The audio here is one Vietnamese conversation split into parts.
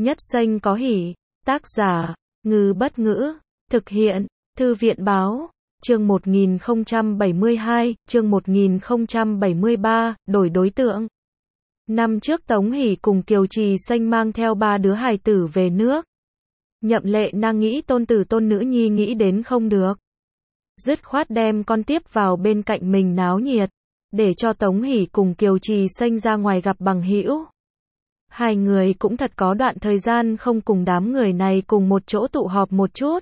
Nhất Xanh có hỉ. Tác giả, Ngư Bất Ngữ. Thực hiện, Thư viện Báo. Chương 1072, chương 1073, đổi đối tượng. Năm trước Tống Hỷ cùng Kiều Trì Xanh mang theo 3 đứa hài tử về nước. Nhậm Lệ Nang nghĩ tôn tử tôn nữ nhi nghĩ đến không được. Dứt khoát đem con tiếp vào bên cạnh mình náo nhiệt, để cho Tống Hỷ cùng Kiều Trì Xanh ra ngoài gặp bằng hữu. Hai người cũng thật có đoạn thời gian không cùng đám người này cùng một chỗ tụ họp một chút.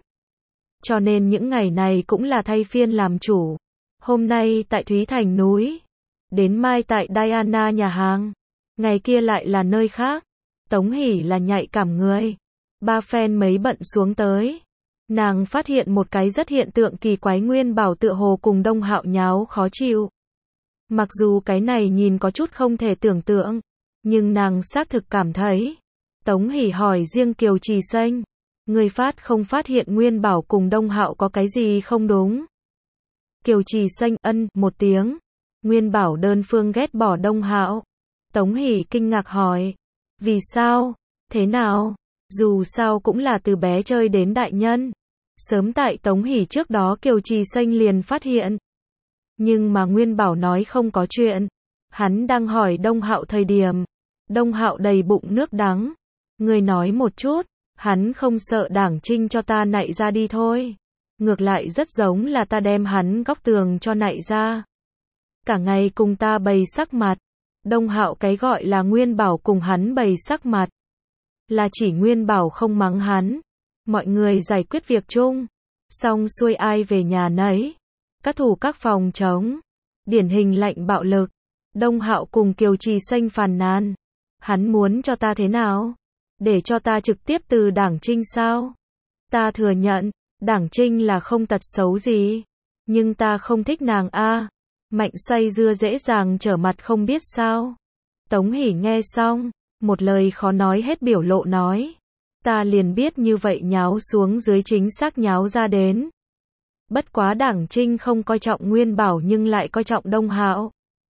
Cho nên những ngày này cũng là thay phiên làm chủ. Hôm nay tại Thúy Thành núi, đến mai tại Diana nhà hàng, ngày kia lại là nơi khác. Tống Hỷ là nhạy cảm người. Ba phen mấy bận xuống tới. Nàng phát hiện một cái rất hiện tượng kỳ quái, Nguyên Bảo tựa hồ cùng Đông Hạo nháo khó chịu. Mặc dù cái này nhìn có chút không thể tưởng tượng, nhưng nàng xác thực cảm thấy. Tống Hỷ hỏi riêng Kiều Trì Xanh, người không phát hiện Nguyên Bảo cùng Đông Hạo có cái gì không đúng? Kiều Trì Xanh ân một tiếng. Nguyên Bảo đơn phương ghét bỏ Đông Hạo. Tống Hỷ kinh ngạc hỏi, vì sao? Thế nào? Dù sao cũng là từ bé chơi đến đại nhân. Sớm tại Tống Hỷ trước đó Kiều Trì Xanh liền phát hiện. Nhưng mà Nguyên Bảo nói không có chuyện. Hắn đang hỏi Đông Hạo thời điểm. Đông Hạo đầy bụng nước đắng. Người nói một chút, hắn không sợ Đảng Trinh cho ta nạy ra đi thôi. Ngược lại rất giống là ta đem hắn góc tường cho nạy ra. Cả ngày cùng ta bày sắc mặt. Đông Hạo cái gọi là Nguyên Bảo cùng hắn bày sắc mặt. Là chỉ Nguyên Bảo không mắng hắn. Mọi người giải quyết việc chung. Xong xuôi ai về nhà nấy. Các thủ các phòng trống. Điển hình lạnh bạo lực. Đông Hạo cùng Kiều Trì Xanh phàn nàn. Hắn muốn cho ta thế nào? Để cho ta trực tiếp từ Đảng Trinh sao? Ta thừa nhận, Đảng Trinh là không tật xấu gì. Nhưng ta không thích nàng a. Mạnh xoay dưa dễ dàng trở mặt không biết sao. Tống Hỷ nghe xong, một lời khó nói hết biểu lộ nói. Ta liền biết như vậy nháo xuống dưới chính xác nháo ra đến. Bất quá Đảng Trinh không coi trọng Nguyên Bảo nhưng lại coi trọng Đông Hạo.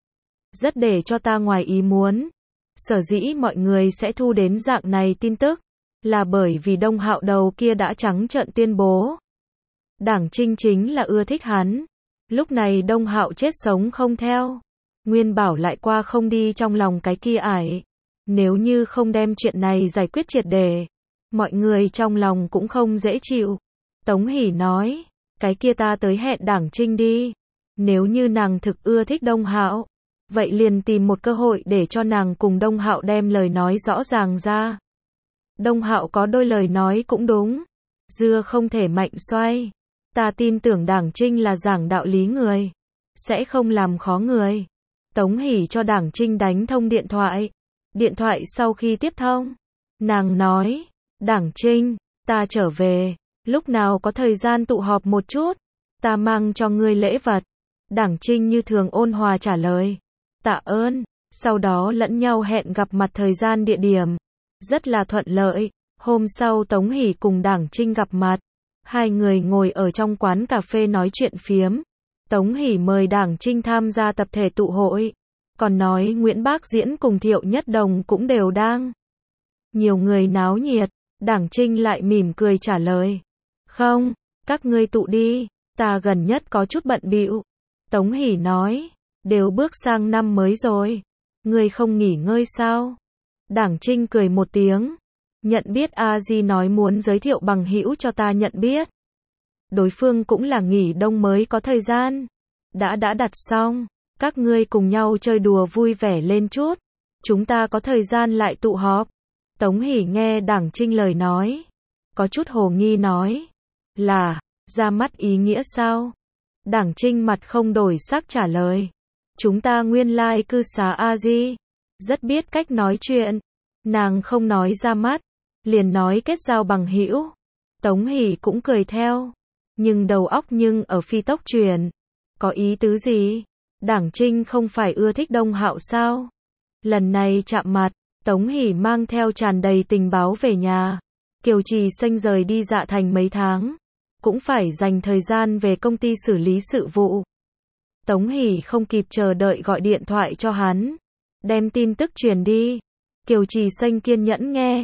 Rất để cho ta ngoài ý muốn. Sở dĩ mọi người sẽ thu đến dạng này tin tức, là bởi vì Đông Hạo đầu kia đã trắng trợn tuyên bố. Đảng Trinh chính là ưa thích hắn. Lúc này Đông Hạo chết sống không theo. Nguyên Bảo lại qua không đi trong lòng cái kia ải. Nếu như không đem chuyện này giải quyết triệt để, mọi người trong lòng cũng không dễ chịu. Tống Hỷ nói, cái kia ta tới hẹn Đảng Trinh đi. Nếu như nàng thực ưa thích Đông Hạo, vậy liền tìm một cơ hội để cho nàng cùng Đông Hạo đem lời nói rõ ràng ra. Đông Hạo có đôi lời nói cũng đúng. Dưa không thể mạnh xoay. Ta tin tưởng Đảng Trinh là giảng đạo lý người. Sẽ không làm khó người. Tống Hỷ cho Đảng Trinh đánh thông điện thoại. Điện thoại sau khi tiếp thông, nàng nói, Đảng Trinh, ta trở về. Lúc nào có thời gian tụ họp một chút, ta mang cho ngươi lễ vật. Đảng Trinh như thường ôn hòa trả lời. Tạ ơn. Sau đó lẫn nhau hẹn gặp mặt thời gian địa điểm. Rất là thuận lợi. Hôm sau Tống Hỷ cùng Đảng Trinh gặp mặt. Hai người ngồi ở trong quán cà phê nói chuyện phiếm. Tống Hỷ mời Đảng Trinh tham gia tập thể tụ hội. Còn nói Nguyễn Bác Diễn cùng Thiệu Nhất Đồng cũng đều đang. Nhiều người náo nhiệt. Đảng Trinh lại mỉm cười trả lời. Không, các ngươi tụ đi. Ta gần nhất có chút bận bịu. Tống Hỷ nói. Đều bước sang năm mới rồi. Ngươi không nghỉ ngơi sao? Đảng Trinh cười một tiếng. Nhận biết a di nói muốn giới thiệu bằng hữu cho ta nhận biết. Đối phương cũng là nghỉ đông mới có thời gian. Đã đặt xong. Các ngươi cùng nhau chơi đùa vui vẻ lên chút. Chúng ta có thời gian lại tụ họp. Tống Hỷ nghe Đảng Trinh lời nói. Có chút hồ nghi nói. Là, ra mắt ý nghĩa sao? Đảng Trinh mặt không đổi sắc trả lời. Chúng ta nguyên lai cư xá a di. Rất biết cách nói chuyện. Nàng không nói ra mắt. Liền nói kết giao bằng hữu. Tống Hỷ cũng cười theo. Nhưng đầu óc nhưng ở phi tốc chuyển. Có ý tứ gì? Đảng Trinh không phải ưa thích Đông Hạo sao? Lần này chạm mặt, Tống Hỷ mang theo tràn đầy tình báo về nhà. Kiều Trì Xanh rời đi Dạ Thành mấy tháng. Cũng phải dành thời gian về công ty xử lý sự vụ. Tống Hỷ không kịp chờ đợi gọi điện thoại cho hắn. Đem tin tức truyền đi. Kiều Trì Xanh kiên nhẫn nghe.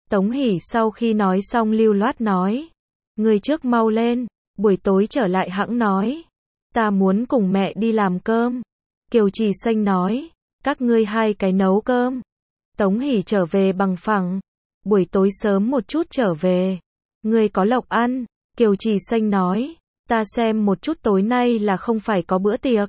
Tống Hỷ sau khi nói xong lưu loát nói. Người trước mau lên, buổi tối trở lại hẵng nói. Ta muốn cùng mẹ đi làm cơm. Kiều Trì Xanh nói. Các ngươi hai cái nấu cơm. Tống Hỷ trở về bằng phẳng. Buổi tối sớm một chút trở về. Ngươi có lộc ăn. Kiều Trì Xanh nói. Ta xem một chút tối nay là không phải có bữa tiệc.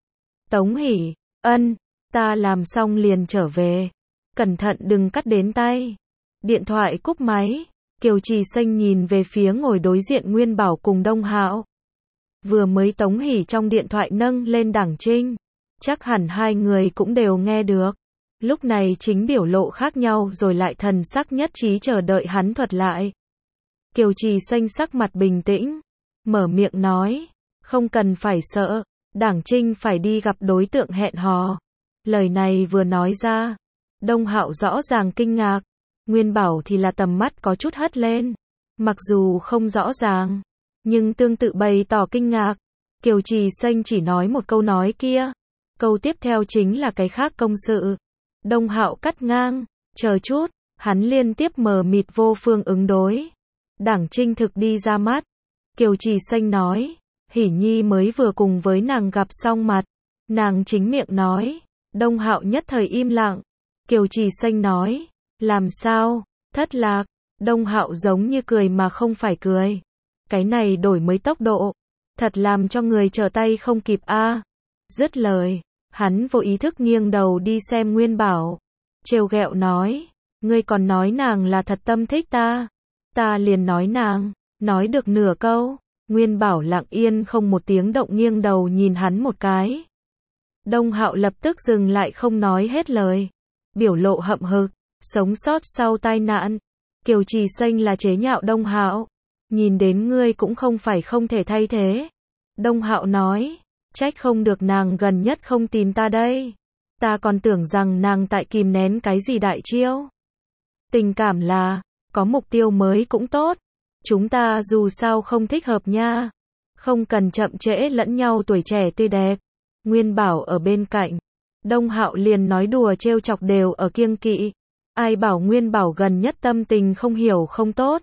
Tống Hỷ. Ân. Ta làm xong liền trở về. Cẩn thận đừng cắt đến tay. Điện thoại cúp máy. Kiều Trì Xanh nhìn về phía ngồi đối diện Nguyên Bảo cùng Đông Hạo. Vừa mới Tống Hỷ trong điện thoại nâng lên Đảng Trinh. Chắc hẳn hai người cũng đều nghe được. Lúc này chính biểu lộ khác nhau rồi lại thần sắc nhất trí chờ đợi hắn thuật lại. Kiều Trì Xanh sắc mặt bình tĩnh. Mở miệng nói. Không cần phải sợ. Đảng Trinh phải đi gặp đối tượng hẹn hò. Lời này vừa nói ra. Đông Hạo rõ ràng kinh ngạc. Nguyên Bảo thì là tầm mắt có chút hất lên. Mặc dù không rõ ràng. Nhưng tương tự bày tỏ kinh ngạc. Kiều Trì Xanh chỉ nói một câu nói kia. Câu tiếp theo chính là cái khác công sự. Đông Hạo cắt ngang. Chờ chút. Hắn liên tiếp mờ mịt vô phương ứng đối. Đảng Trinh thực đi ra mắt. Kiều Trì Xanh nói. Hỷ Nhi mới vừa cùng với nàng gặp xong mặt. Nàng chính miệng nói. Đông Hạo nhất thời im lặng. Kiều Trì Xanh nói. Làm sao? Thất lạc. Đông Hạo giống như cười mà không phải cười. Cái này đổi mới tốc độ. Thật làm cho người trở tay không kịp a. Dứt lời. Hắn vô ý thức nghiêng đầu đi xem Nguyên Bảo. Trêu ghẹo nói. Ngươi còn nói nàng là thật tâm thích ta. Ta liền nói nàng. Nói được nửa câu. Nguyên Bảo lặng yên không một tiếng động nghiêng đầu nhìn hắn một cái. Đông Hạo lập tức dừng lại không nói hết lời. Biểu lộ hậm hực. Sống sót sau tai nạn. Kiều Trì Xanh là chế nhạo Đông Hạo. Nhìn đến ngươi cũng không phải không thể thay thế. Đông Hạo nói. Trách không được nàng gần nhất không tìm ta đây. Ta còn tưởng rằng nàng tại kìm nén cái gì đại chiêu. Tình cảm là, có mục tiêu mới cũng tốt. Chúng ta dù sao không thích hợp nha. Không cần chậm trễ lẫn nhau tuổi trẻ tươi đẹp. Nguyên Bảo ở bên cạnh. Đông Hạo liền nói đùa trêu chọc đều ở kiêng kỵ. Ai bảo Nguyên Bảo gần nhất tâm tình không hiểu không tốt.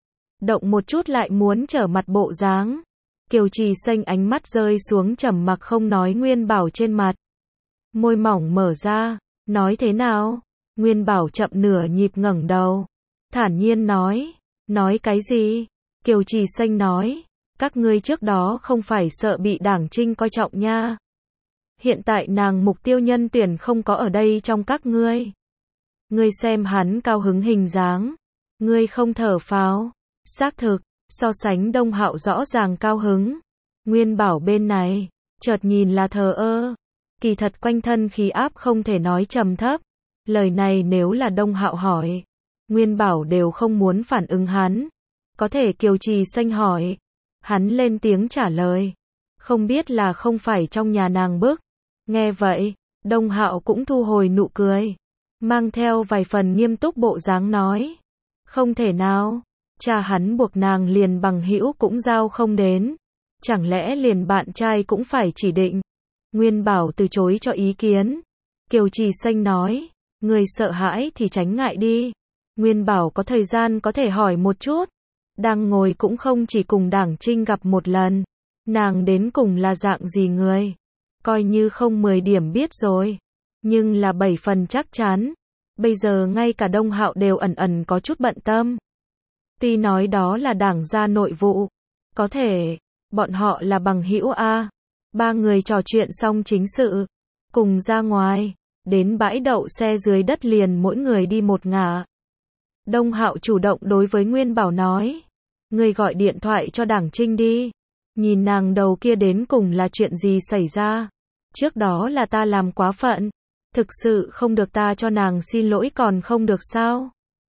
Động một chút lại muốn trở mặt bộ dáng. Kiều Trì Xanh ánh mắt rơi xuống trầm mặc không nói Nguyên Bảo trên mặt. Môi mỏng mở ra. Nói thế nào? Nguyên Bảo chậm nửa nhịp ngẩng đầu. Thản nhiên nói. Nói cái gì? Kiều Trì Xanh nói. Các ngươi trước đó không phải sợ bị Đảng Trinh coi trọng nha. Hiện tại nàng mục tiêu nhân tuyển không có ở đây trong các ngươi. Ngươi xem hắn cao hứng hình dáng. Ngươi không thở phào. Xác thực, so sánh Đông Hạo rõ ràng cao hứng. Nguyên Bảo bên này, chợt nhìn là thờ ơ. Kỳ thật quanh thân khí áp không thể nói trầm thấp. Lời này nếu là Đông Hạo hỏi, Nguyên Bảo đều không muốn phản ứng hắn. Có thể Kiều Trì Xanh hỏi. Hắn lên tiếng trả lời. Không biết là không phải trong nhà nàng bức. Nghe vậy, Đông Hạo cũng thu hồi nụ cười. Mang theo vài phần nghiêm túc bộ dáng nói. Không thể nào. Cha hắn buộc nàng liền bằng hữu cũng giao không đến. Chẳng lẽ liền bạn trai cũng phải chỉ định. Nguyên Bảo từ chối cho ý kiến. Kiều Trì Xanh nói. Người sợ hãi thì tránh ngại đi. Nguyên Bảo có thời gian có thể hỏi một chút. Đang ngồi cũng không chỉ cùng Đảng Trinh gặp một lần. Nàng đến cùng là dạng gì người. Coi như không 10 điểm biết rồi. Nhưng là 7 phần chắc chắn. Bây giờ ngay cả Đông Hạo đều ẩn ẩn có chút bận tâm. Tuy nói đó là Đảng gia nội vụ. Có thể, bọn họ là bằng hữu a. Ba người trò chuyện xong chính sự. Cùng ra ngoài. Đến bãi đậu xe dưới đất liền mỗi người đi một ngả. Đông Hạo chủ động đối với Nguyên Bảo nói. Người gọi điện thoại cho Đảng Trinh đi. Nhìn nàng đầu kia đến cùng là chuyện gì xảy ra. Trước đó là ta làm quá phận. Thực sự không được ta cho nàng xin lỗi còn không được sao?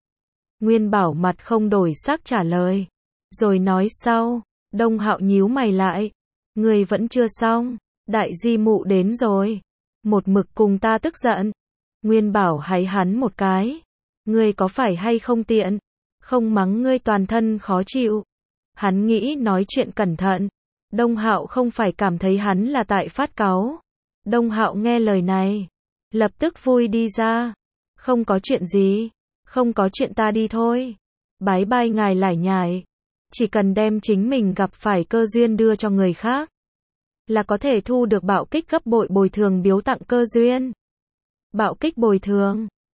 Nguyên Bảo mặt không đổi sắc trả lời. Rồi nói sau. Đông Hạo nhíu mày lại. Người vẫn chưa xong. Đại di mụ đến rồi. Một mực cùng ta tức giận. Nguyên Bảo háy hắn một cái. Ngươi có phải hay không tiện? Không mắng ngươi toàn thân khó chịu. Hắn nghĩ nói chuyện cẩn thận. Đông Hạo không phải cảm thấy hắn là tại phát cáu. Đông Hạo nghe lời này. Lập tức vui đi ra. Không có chuyện gì. Không có chuyện ta đi thôi. Bái bai ngài lải nhải. Chỉ cần đem chính mình gặp phải cơ duyên đưa cho người khác, là có thể thu được bạo kích gấp bội bồi thường biếu tặng cơ duyên. Bạo kích bồi thường.